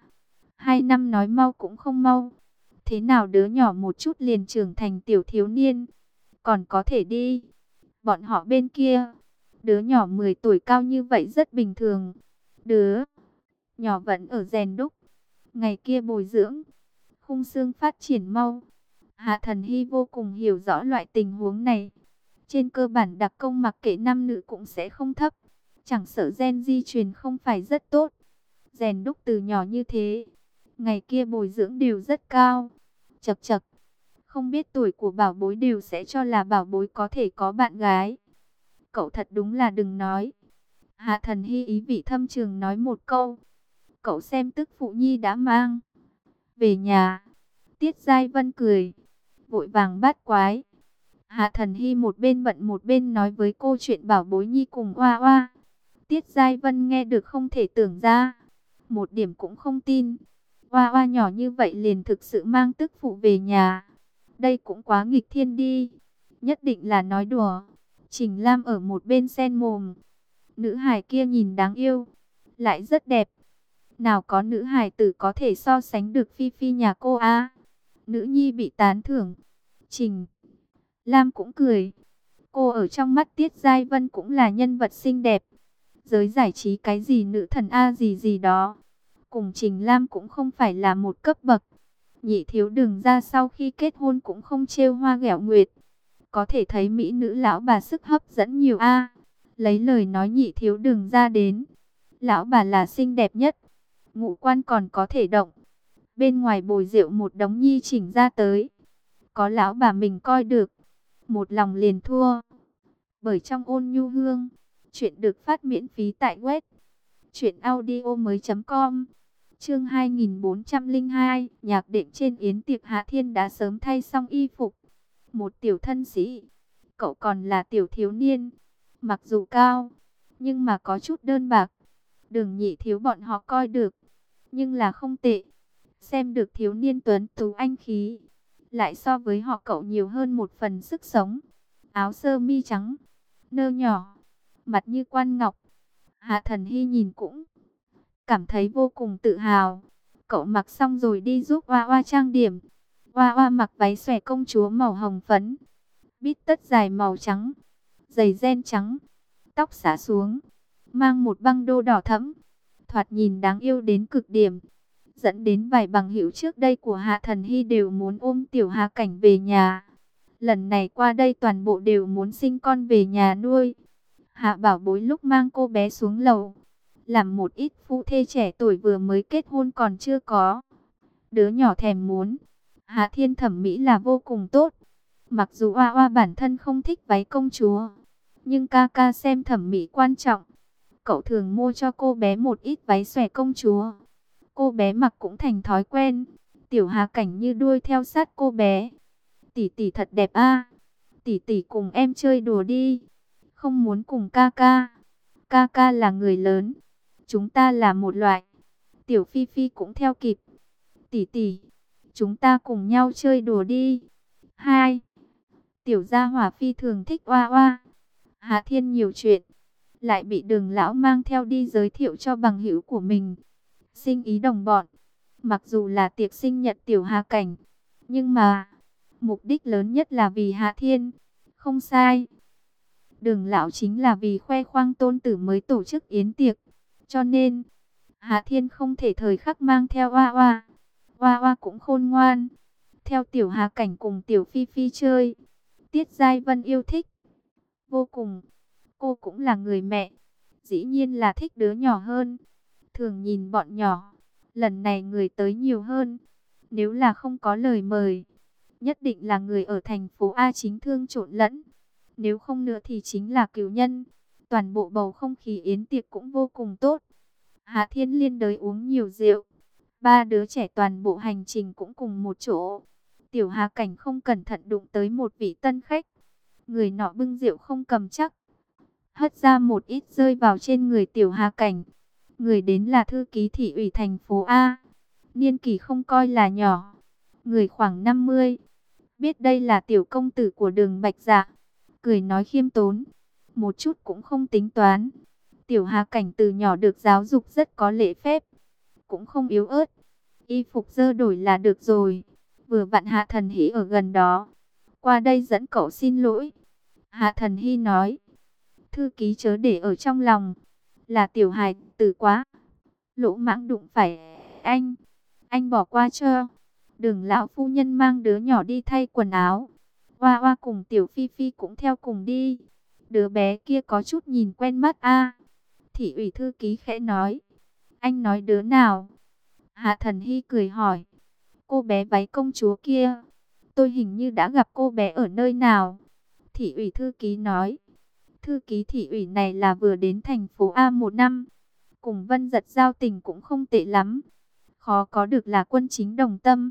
2 năm nói mau cũng không mau. Thế nào đứa nhỏ một chút liền trưởng thành tiểu thiếu niên, còn có thể đi. Bọn họ bên kia, đứa nhỏ 10 tuổi cao như vậy rất bình thường. Đứa nhỏ vẫn ở rèn đúc, ngày kia bồi dưỡng, khung xương phát triển mau. Hạ Thần Hy vô cùng hiểu rõ loại tình huống này. Trên cơ bản đặc công mặc kệ nam nữ cũng sẽ không thấp. Chẳng sợ gen di truyền không phải rất tốt. Rèn đúc từ nhỏ như thế, ngày kia bồi dưỡng đều rất cao. Chậc chậc, không biết tuổi của bảo bối đều sẽ cho là bảo bối có thể có bạn gái. Cậu thật đúng là đừng nói. Hạ Thần Hy ý vị thâm trường nói một câu. Cậu xem tức phụ nhi đã mang về nhà. Tiết Giai Vân cười, vội vàng bắt quái. Hạ Thần Hy một bên bận một bên nói với cô chuyện bảo bối nhi cùng Oa Oa. Tiết Giai Vân nghe được không thể tưởng ra, một điểm cũng không tin. Oa Oa nhỏ như vậy liền thực sự mang tức phụ về nhà. Đây cũng quá nghịch thiên đi. Nhất định là nói đùa. Trình Lam ở một bên sen mồm. Nữ hài kia nhìn đáng yêu, lại rất đẹp. Nào có nữ hài tử có thể so sánh được Phi Phi nhà cô a. Nữ nhi bị tán thưởng. Trình Lam cũng cười. Cô ở trong mắt Tiết Giai Vân cũng là nhân vật xinh đẹp. Giới giải trí cái gì nữ thần A gì gì đó, cùng Trình Lam cũng không phải là một cấp bậc. Nhị thiếu Đường ra sau khi kết hôn cũng không trêu hoa ghẹo nguyệt. Có thể thấy mỹ nữ lão bà sức hấp dẫn nhiều a. Lấy lời nói nhị thiếu Đường ra đến, lão bà là xinh đẹp nhất, ngũ quan còn có thể động. Bên ngoài bồi rượu một đống nhi chỉnh ra tới, có lão bà mình coi được, một lòng liền thua. Bởi trong Ôn Nhu Hương, chuyện được phát miễn phí tại web truyệnaudiomoi.com. Chương 2402, nhạc đệm trên yến tiệc Hạ Thiên đã sớm thay xong y phục. Một tiểu thân sĩ, cậu còn là tiểu thiếu niên, mặc dù cao, nhưng mà có chút đơn bạc. Đường nhị thiếu bọn họ coi được, nhưng là không tệ. Xem được thiếu niên tuấn tú anh khí, lại so với họ cậu nhiều hơn một phần sức sống. Áo sơ mi trắng, nơ nhỏ, mặt như quan ngọc. Hạ Thần Hy nhìn cũng cảm thấy vô cùng tự hào. Cậu mặc xong rồi đi giúp Oa Oa trang điểm. Oa Oa mặc váy xòe công chúa màu hồng phấn, bít tất dài màu trắng, giày ren trắng, tóc xõa xuống, mang một băng đô đỏ thẫm, thoạt nhìn đáng yêu đến cực điểm. Dẫn đến vài bằng hữu trước đây của Hạ Thần Hy đều muốn ôm tiểu Hà Cảnh về nhà. Lần này qua đây toàn bộ đều muốn sinh con về nhà nuôi. Hạ Bảo Bối lúc mang cô bé xuống lầu, làm một ít phu thê trẻ tuổi vừa mới kết hôn còn chưa có đứa nhỏ thèm muốn. Hạ Thiên thẩm mỹ là vô cùng tốt. Mặc dù Oa Oa bản thân không thích váy công chúa, nhưng ca ca xem thẩm mỹ quan trọng. Cậu thường mua cho cô bé một ít váy xòe công chúa. Cô bé mặc cũng thành thói quen. Tiểu Hà Cảnh như đuôi theo sát cô bé. Tỷ tỷ thật đẹp a. Tỷ tỷ cùng em chơi đùa đi. Không muốn cùng ca ca. Ca ca là người lớn, chúng ta là một loại. Tiểu Phi Phi cũng theo kịp. Tỷ tỷ, chúng ta cùng nhau chơi đùa đi. Hai. Tiểu Gia Hỏa phi thường thích Oa Oa. Hạ Thiên nhiều chuyện, lại bị Đường lão mang theo đi giới thiệu cho bằng hữu của mình. Sinh ý đồng bọn. Mặc dù là tiệc sinh nhật Tiểu Hà Cảnh, nhưng mà mục đích lớn nhất là vì Hạ Thiên. Không sai. Đường lão chính là vì khoe khoang tôn tử mới tổ chức yến tiệc. Cho nên Hạ Thiên không thể thời khắc mang theo Oa Oa. Oa Oa cũng khôn ngoan, theo Tiểu Hà Cảnh cùng Tiểu Phi Phi chơi. Tiết Giai Vân yêu thích vô cùng. Cô cũng là người mẹ, dĩ nhiên là thích đứa nhỏ hơn. Thường nhìn bọn nhỏ, lần này người tới nhiều hơn. Nếu là không có lời mời, nhất định là người ở thành phố A chính thương trộn lẫn. Nếu không nữa thì chính là cửu nhân. Toàn bộ bầu không khí yến tiệc cũng vô cùng tốt. Hạ Thiên liên đới uống nhiều rượu. Ba đứa trẻ toàn bộ hành trình cũng cùng một chỗ. Tiểu Hà Cảnh không cẩn thận đụng tới một vị tân khách. Người nọ bưng rượu không cầm chắc, hất ra một ít rơi vào trên người Tiểu Hà Cảnh. Người đến là thư ký thị ủy thành phố A. Niên kỷ không coi là nhỏ, người khoảng 50. Biết đây là tiểu công tử của Đường Bạch Dạ, cười nói khiêm tốn, một chút cũng không tính toán. Tiểu Hà Cảnh từ nhỏ được giáo dục rất có lễ phép, cũng không yếu ớt. Y phục dơ đổi là được rồi. Vừa vặn Hạ Thần Hy ở gần đó, qua đây dẫn cậu xin lỗi. Hạ Thần Hy nói, thư ký chớ để ở trong lòng, là tiểu hài tử quá, lỗ mãng đụng phải anh bỏ qua cho. Đường lão phu nhân mang đứa nhỏ đi thay quần áo, Hoa Hoa cùng Tiểu Phi Phi cũng theo cùng đi. Đứa bé kia có chút nhìn quen mắt a. Thị ủy thư ký khẽ nói. Anh nói đứa nào? Hạ Thần Hy cười hỏi. Cô bé váy công chúa kia. Tôi hình như đã gặp cô bé ở nơi nào? Thị ủy thư ký nói. Thư ký thị ủy này là vừa đến thành phố A một năm. Cùng Vân Giật giao tình cũng không tệ lắm. Khó có được là quân chính đồng tâm.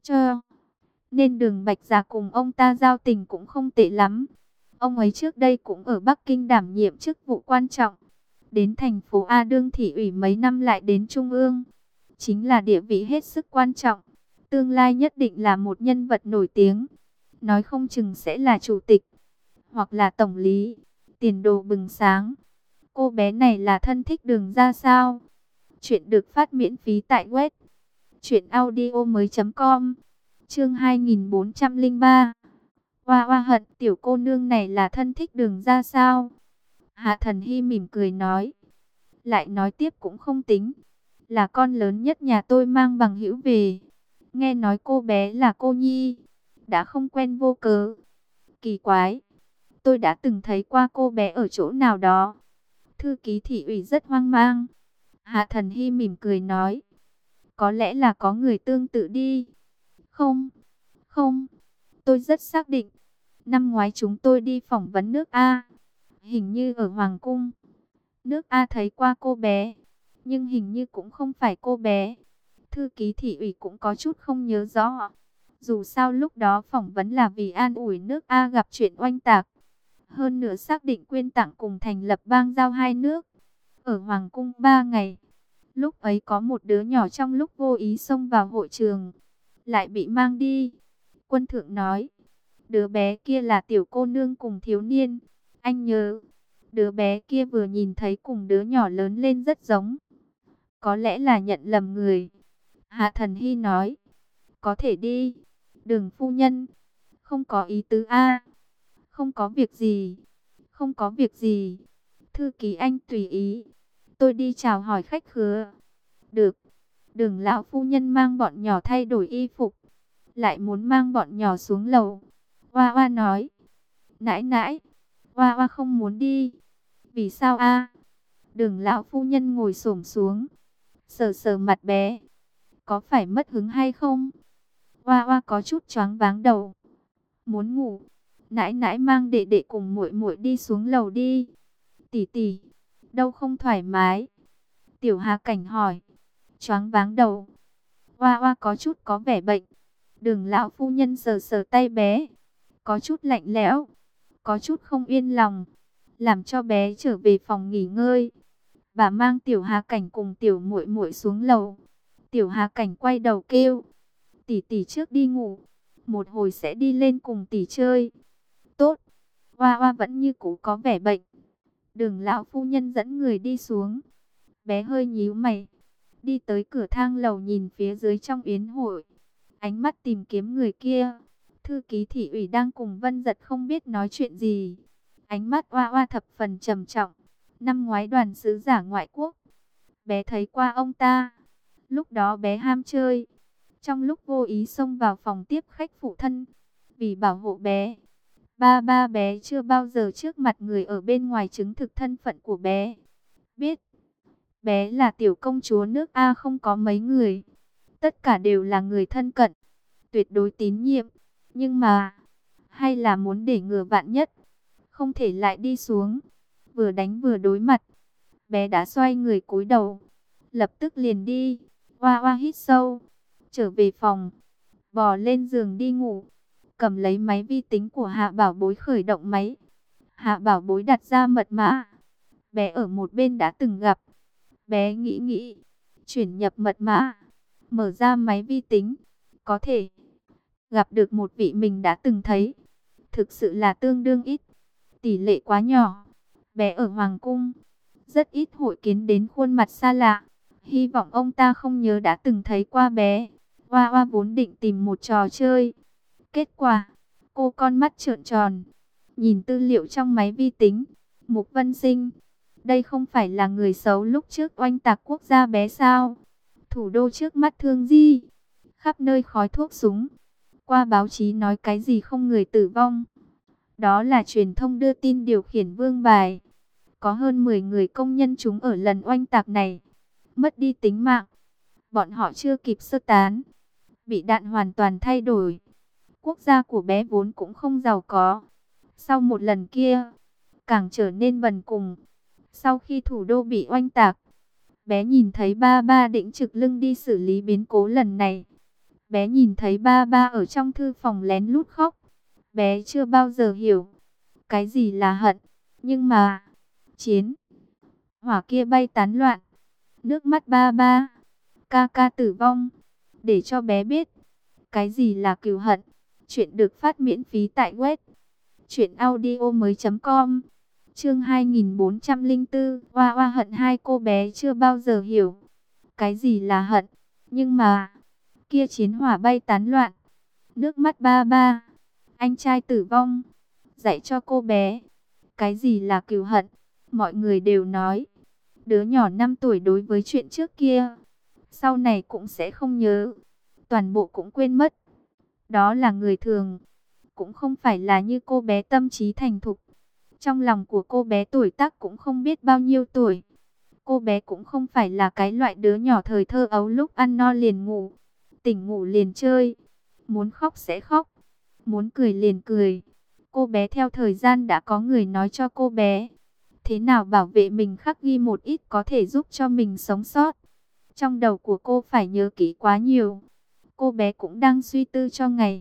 Nên Đường Bạch Già cùng ông ta giao tình cũng không tệ lắm. Ông ấy trước đây cũng ở Bắc Kinh đảm nhiệm chức vụ quan trọng. Đến thành phố A đương thị ủy mấy năm lại đến Trung ương. Chính là địa vị hết sức quan trọng. Tương lai nhất định là một nhân vật nổi tiếng. Nói không chừng sẽ là chủ tịch. Hoặc là tổng lý. Tiền đồ bừng sáng. Cô bé này là thân thích Đường ra sao? Chuyện được phát miễn phí tại web truyệnaudiomoi.com. Chương 2403. Hoa Hoa hận tiểu cô nương này là thân thích Đường ra sao? Hạ Thần Hy mỉm cười nói. Lại nói tiếp cũng không tính. Là con lớn nhất nhà tôi mang bằng hữu về. Nghe nói cô bé là cô Nhi. Đã không quen vô cớ. Kỳ quái. Tôi đã từng thấy qua cô bé ở chỗ nào đó. Thư ký thị ủy rất hoang mang. Hạ Thần Hy mỉm cười nói. Có lẽ là có người tương tự đi. Không. Không. Tôi rất xác định. Năm ngoái chúng tôi đi phỏng vấn nước A. Hình như ở Hoàng Cung. Nước A thấy qua cô bé. Nhưng hình như cũng không phải cô bé. Thư ký thị ủy cũng có chút không nhớ rõ. Dù sao lúc đó phỏng vấn là vì an ủi nước A gặp chuyện oanh tạc. Hơn nữa xác định quyên tặng cùng thành lập bang giao hai nước. Ở Hoàng Cung 3 ngày. Lúc ấy có một đứa nhỏ trong lúc vô ý xông vào hội trường. Lại bị mang đi. Quân thượng nói. Đứa bé kia là tiểu cô nương cùng thiếu niên. Anh nhớ. Đứa bé kia vừa nhìn thấy cùng đứa nhỏ lớn lên rất giống. Có lẽ là nhận lầm người. Hạ Thần Hy nói. Có thể đi. Đường phu nhân. Không có ý tứ a. Không có việc gì. Không có việc gì. Thư ký anh tùy ý. Tôi đi chào hỏi khách khứa. Được. Đường lão phu nhân mang bọn nhỏ thay đổi y phục. Lại muốn mang bọn nhỏ xuống lầu. Hoa Hoa nói. Nãi nãi. Hoa Hoa không muốn đi. Vì sao a? Đường lão phu nhân ngồi xổm xuống. Sờ sờ mặt bé. Có phải mất hứng hay không? Hoa Hoa có chút choáng váng đầu. Muốn ngủ. Nãi nãi mang đệ đệ cùng muội muội đi xuống lầu đi. Tỷ tỷ. Đâu không thoải mái. Tiểu Hà Cảnh hỏi. Choáng váng đầu. Hoa Hoa có chút có vẻ bệnh. Đường lão phu nhân sờ sờ tay bé. Có chút lạnh lẽo. Có chút không yên lòng. Làm cho bé trở về phòng nghỉ ngơi. Bà mang Tiểu Hà Cảnh cùng Tiểu muội muội xuống lầu. Tiểu Hà Cảnh quay đầu kêu. Tỷ tỷ trước đi ngủ. Một hồi sẽ đi lên cùng tỷ chơi. Tốt. Hoa Hoa vẫn như cũ có vẻ bệnh. Đường lão phu nhân dẫn người đi xuống. Bé hơi nhíu mày. Đi tới cửa thang lầu nhìn phía dưới trong yến hội. Ánh mắt tìm kiếm người kia. Thư ký thị ủy đang cùng Vân Giật không biết nói chuyện gì. Ánh mắt Hoa Hoa thập phần trầm trọng. Năm ngoái đoàn sứ giả ngoại quốc. Bé thấy qua ông ta. Lúc đó bé ham chơi. Trong lúc vô ý xông vào phòng tiếp khách phụ thân. Vì bảo hộ bé. Ba bé chưa bao giờ trước mặt người ở bên ngoài chứng thực thân phận của bé. Biết. Bé là tiểu công chúa nước A không có mấy người. Tất cả đều là người thân cận. Tuyệt đối tín nhiệm. Nhưng mà. Hay là muốn để ngừa vạn nhất. Không thể lại đi xuống. Vừa đánh vừa đối mặt. Bé đã xoay người cúi đầu. Lập tức liền đi. Hoa Hoa hít sâu. Trở về phòng. Bò lên giường đi ngủ. Cầm lấy máy vi tính của Hạ Bảo Bối khởi động máy. Hạ Bảo Bối đặt ra mật mã. Bé ở một bên đã từng gặp. Bé nghĩ nghĩ. Chuyển nhập mật mã. Mở ra máy vi tính. Có thể gặp được một vị mình đã từng thấy. Thực sự là tương đương ít. Tỷ lệ quá nhỏ. Bé ở Hoàng Cung. Rất ít hội kiến đến khuôn mặt xa lạ. Hy vọng ông ta không nhớ đã từng thấy qua bé. Hoa Hoa vốn định tìm một trò chơi. Kết quả, cô con mắt trợn tròn. Nhìn tư liệu trong máy vi tính. Mục Vân Sinh. Đây không phải là người xấu lúc trước oanh tạc quốc gia bé sao? Thủ đô trước mắt thương di. Khắp nơi khói thuốc súng. Qua báo chí nói cái gì không người tử vong. Đó là truyền thông đưa tin điều khiển vương bài. Có hơn 10 người công nhân chúng ở lần oanh tạc này mất đi tính mạng. Bọn họ chưa kịp sơ tán, bị đạn hoàn toàn thay đổi. Quốc gia của bé vốn cũng không giàu có. Sau một lần kia, càng trở nên bần cùng. Sau khi thủ đô bị oanh tạc, bé nhìn thấy ba ba định trực lưng đi xử lý biến cố lần này. Bé nhìn thấy ba ba ở trong thư phòng lén lút khóc. Bé chưa bao giờ hiểu cái gì là hận. Nhưng mà, chiến hỏa kia bay tán loạn. Nước mắt ba ba, ca ca tử vong. Để cho bé biết cái gì là cừu hận. Chuyện được phát miễn phí tại web truyệnaudiomoi.com. Chương 2404. Oa oa hận. Hai cô bé chưa bao giờ hiểu cái gì là hận. Nhưng mà, kia chiến hỏa bay tán loạn. Nước mắt ba ba, anh trai tử vong. Dạy cho cô bé cái gì là cừu hận. Mọi người đều nói, đứa nhỏ 5 tuổi đối với chuyện trước kia, sau này cũng sẽ không nhớ. Toàn bộ cũng quên mất. Đó là người thường. Cũng không phải là như cô bé tâm trí thành thục. Trong lòng của cô bé tuổi tác cũng không biết bao nhiêu tuổi. Cô bé cũng không phải là cái loại đứa nhỏ thời thơ ấu lúc ăn no liền ngủ, tỉnh ngủ liền chơi, muốn khóc sẽ khóc, muốn cười liền cười. Cô bé theo thời gian đã có người nói cho cô bé thế nào bảo vệ mình, khắc ghi một ít có thể giúp cho mình sống sót. Trong đầu của cô phải nhớ kỹ quá nhiều. Cô bé cũng đang suy tư cho ngày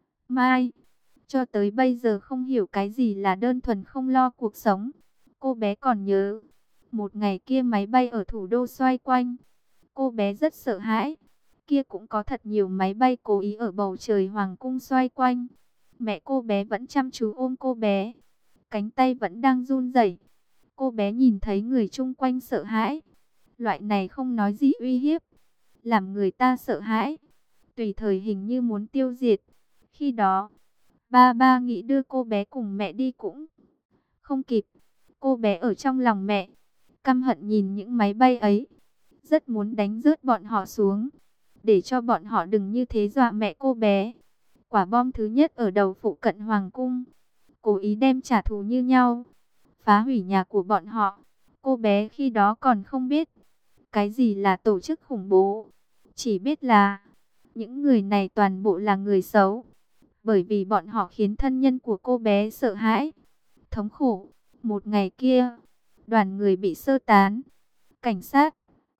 mai. Cho tới bây giờ không hiểu cái gì là đơn thuần không lo cuộc sống. Cô bé còn nhớ một ngày kia máy bay ở thủ đô xoay quanh. Cô bé rất sợ hãi. Kia cũng có thật nhiều máy bay cố ý ở bầu trời hoàng cung xoay quanh. Mẹ cô bé vẫn chăm chú ôm cô bé. Cánh tay vẫn đang run rẩy. Cô bé nhìn thấy người chung quanh sợ hãi. Loại này không nói gì uy hiếp, làm người ta sợ hãi, tùy thời hình như muốn tiêu diệt. Khi đó, ba ba nghĩ đưa cô bé cùng mẹ đi cũng không kịp. Cô bé ở trong lòng mẹ, căm hận nhìn những máy bay ấy, rất muốn đánh rớt bọn họ xuống, để cho bọn họ đừng như thế dọa mẹ cô bé. Quả bom thứ nhất ở đầu phụ cận hoàng cung, cố ý đem trả thù như nhau, phá hủy nhà của bọn họ. Cô bé khi đó còn không biết cái gì là tổ chức khủng bố, chỉ biết là những người này toàn bộ là người xấu, bởi vì bọn họ khiến thân nhân của cô bé sợ hãi, thống khổ. Một ngày kia, đoàn người bị sơ tán, cảnh sát,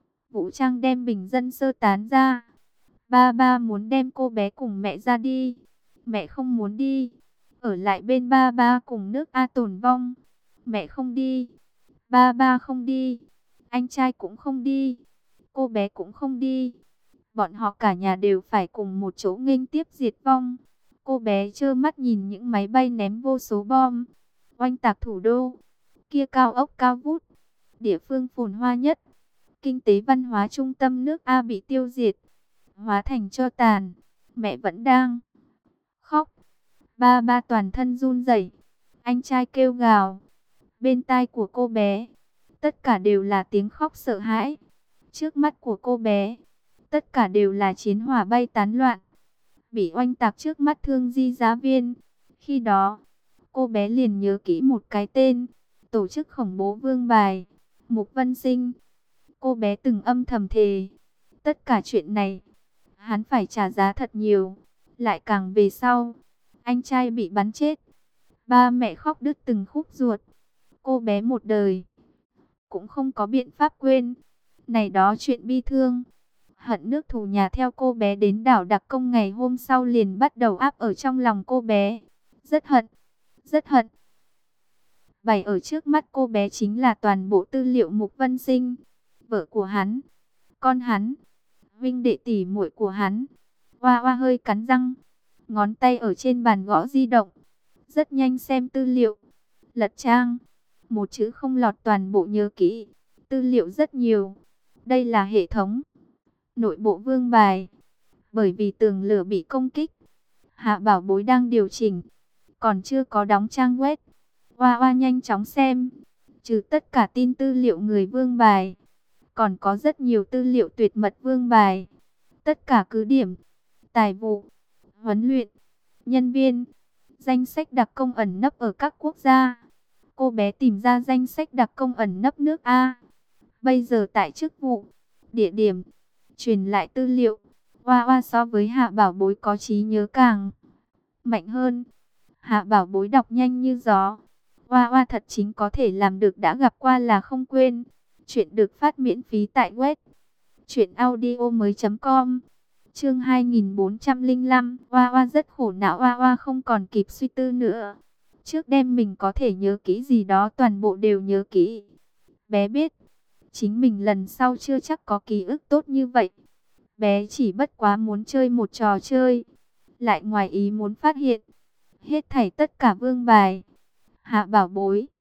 vũ trang đem bình dân sơ tán ra. Ba ba muốn đem cô bé cùng mẹ ra đi, mẹ không muốn đi, ở lại bên ba ba cùng nước A tồn vong. Mẹ không đi, ba ba không đi, anh trai cũng không đi, cô bé cũng không đi. Bọn họ cả nhà đều phải cùng một chỗ nghênh tiếp diệt vong. Cô bé trơ mắt nhìn những máy bay ném vô số bom, oanh tạc thủ đô. Kia cao ốc cao vút, địa phương phồn hoa nhất, kinh tế văn hóa trung tâm nước A bị tiêu diệt, hóa thành tro tàn. Mẹ vẫn đang khóc. Ba ba toàn thân run rẩy. Anh trai kêu gào. Bên tai của cô bé, tất cả đều là tiếng khóc sợ hãi. Trước mắt của cô bé, tất cả đều là chiến hỏa bay tán loạn, bị oanh tạc trước mắt Thương Di Giá Viên. Khi đó, cô bé liền nhớ kỹ một cái tên, tổ chức khủng bố Vương Bài, Mục Vân Sinh. Cô bé từng âm thầm thề, tất cả chuyện này, hắn phải trả giá thật nhiều. Lại càng về sau, anh trai bị bắn chết, ba mẹ khóc đứt từng khúc ruột. Cô bé một đời cũng không có biện pháp quên này đó chuyện bi thương. Hận nước thù nhà theo cô bé đến đảo Đặc Công ngày hôm sau liền bắt đầu áp ở trong lòng cô bé. Rất hận, rất hận. Bày ở trước mắt cô bé chính là toàn bộ tư liệu Mục Vân Sinh, vợ của hắn, con hắn, huynh đệ tỷ muội của hắn. Oa oa hơi cắn răng, ngón tay ở trên bàn gõ di động, rất nhanh xem tư liệu, lật trang, một chữ không lọt toàn bộ nhớ kỹ. Tư liệu rất nhiều. Đây là hệ thống nội bộ Vương Bài. Bởi vì tường lửa bị công kích, Hạ Bảo Bối đang điều chỉnh, còn chưa có đóng trang web. Oa oa nhanh chóng xem, trừ tất cả tin tư liệu người Vương Bài, còn có rất nhiều tư liệu tuyệt mật Vương Bài. Tất cả cứ điểm, tài vụ, huấn luyện, nhân viên, danh sách đặc công ẩn nấp ở các quốc gia. Cô bé tìm ra danh sách đặc công ẩn nấp nước A. Bây giờ tại chức vụ, địa điểm, truyền lại tư liệu. Hoa Hoa so với Hạ Bảo Bối có trí nhớ càng mạnh hơn. Hạ Bảo Bối đọc nhanh như gió. Hoa Hoa thật chính có thể làm được, đã gặp qua là không quên. Chuyện được phát miễn phí tại web truyệnaudiomoi.com. Chương 2405. Hoa Hoa rất khổ não. Hoa Hoa không còn kịp suy tư nữa. Trước đêm mình có thể nhớ kỹ gì đó toàn bộ đều nhớ kỹ. Bé biết chính mình lần sau chưa chắc có ký ức tốt như vậy. Bé chỉ bất quá muốn chơi một trò chơi, lại ngoài ý muốn phát hiện hết thảy tất cả vương bài. Hạ Bảo Bối,